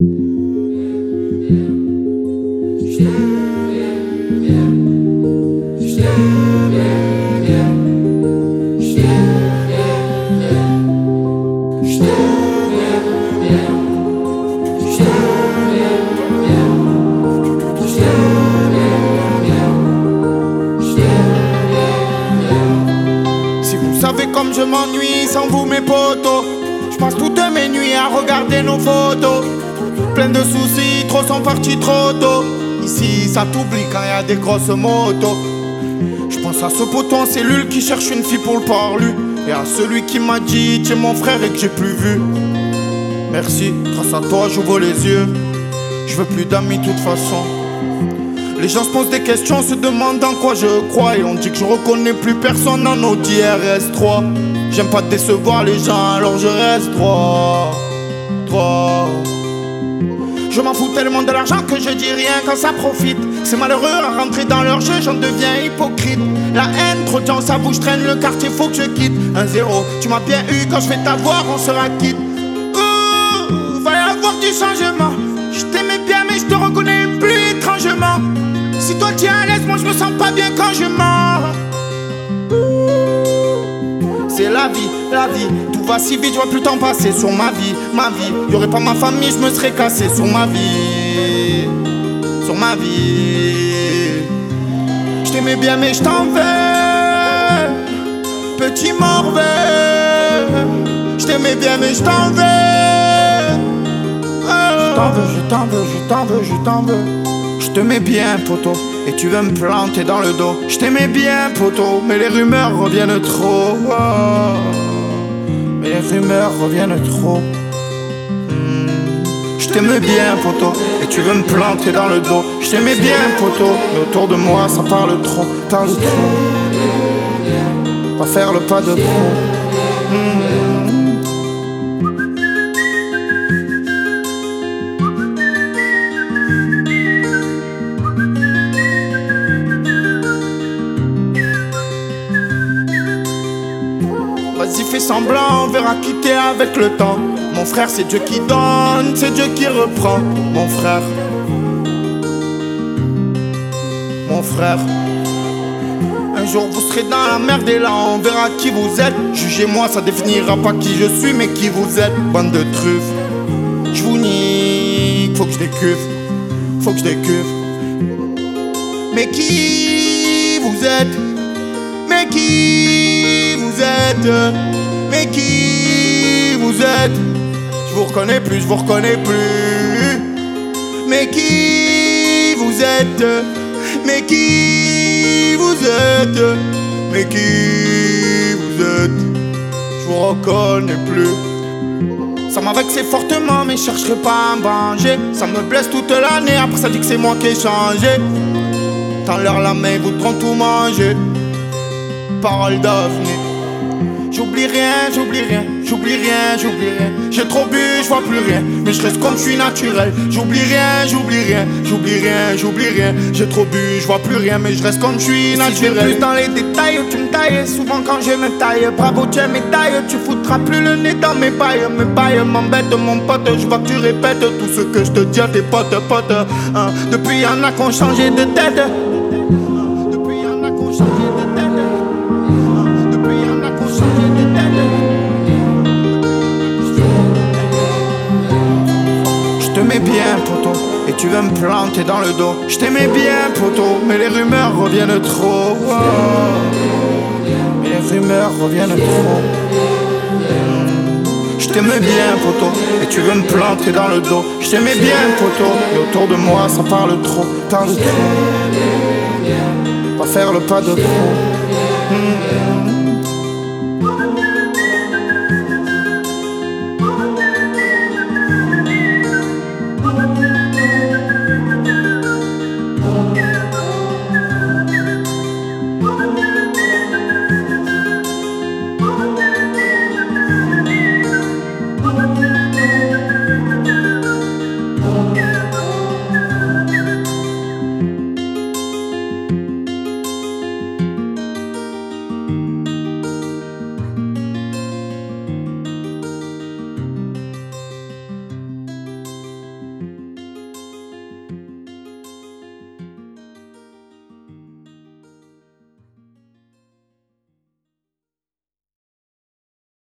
Si vous savez comme je m'ennuie sans vous mes potos, je passe toutes mes nuits à regarder nos photos. Plein de soucis, trop sont partis trop tôt. Ici ça t'oublie quand y a des grosses motos. Je pense à ce poteau en cellule qui cherche une fille pour le parler, et à celui qui m'a dit t'es mon frère et que j'ai plus vu. Merci, grâce à toi j'ouvre les yeux. Je veux plus d'amis de toute façon. Les gens se posent des questions, se demandent en quoi je crois, et on dit que je reconnais plus personne en Audi RS3. J'aime pas décevoir les gens, alors je reste droit. Je m'en fous tellement de l'argent que je dis rien quand ça profite. C'est malheureux à rentrer dans leur jeu, j'en deviens hypocrite. La haine, trop de gens ça bouge, traîne le quartier, faut que je quitte. 1-0, tu m'as bien eu, quand je vais t'avoir, on sera quitte. Va y avoir du changement. Je t'aimais bien mais je te reconnais plus étrangement. Si toi t'es à l'aise, moi je me sens pas bien quand je mens. C'est la vie, tout va si vite, je vois plus le temps passer sur ma vie. Y'aurait pas ma famille, je me serais cassé sur ma vie. Je t'aimais bien mais je t'en veux, petit morveux. Je t'aimais bien mais je t'en veux. Je t'en veux. Je t'aimais bien poto, et tu veux me planter dans le dos. Je t'aimais bien poto, mais les rumeurs reviennent trop. Mais les rumeurs reviennent trop. Je t'aimais bien poto, et tu veux me planter dans le dos. Je t'aimais bien poto, mais autour de moi ça parle trop. Va faire le pas de pro. Vas-y fais semblant, on verra quitter avec le temps. Mon frère c'est Dieu qui donne, c'est Dieu qui reprend. Mon frère, un jour vous serez dans la merde et là on verra qui vous êtes. Jugez-moi, ça définira pas qui je suis mais qui vous êtes. Bande de truffes, je vous nique, faut que je décuve. Mais qui vous êtes? Mais qui vous êtes? Je vous reconnais plus. Mais qui vous êtes? Je vous reconnais plus. Ça m'a vexé fortement mais je chercherai pas à me venger. Ça me blesse toute l'année, après ça dit que c'est moi qui ai changé. Tends-leur la main, ils voudront tout manger. Parole d'avenir. J'oublie rien. J'ai trop bu, je vois plus rien. Mais je reste comme je suis naturel. J'oublie rien. J'ai trop bu, je vois plus rien. Mais je reste comme je suis naturel. Si plus dans les détails, tu me tailles. Souvent quand je me taille, bravo tu es médaille. Tu foutras plus le nez dans mes bails. Mes bails m'embêtent mon pote. Je vois que tu répètes tout ce que je te dis à tes potes. Depuis y'en a qu'on changé de tête. Je t'aimais bien poto, et tu veux me planter dans le dos. Je t'aimais bien poto, mais les rumeurs reviennent trop. Je t'aimais bien poto, et tu veux me planter dans le dos. Je t'aimais bien poto, mais autour de moi ça parle trop. Va faire le pas de pro.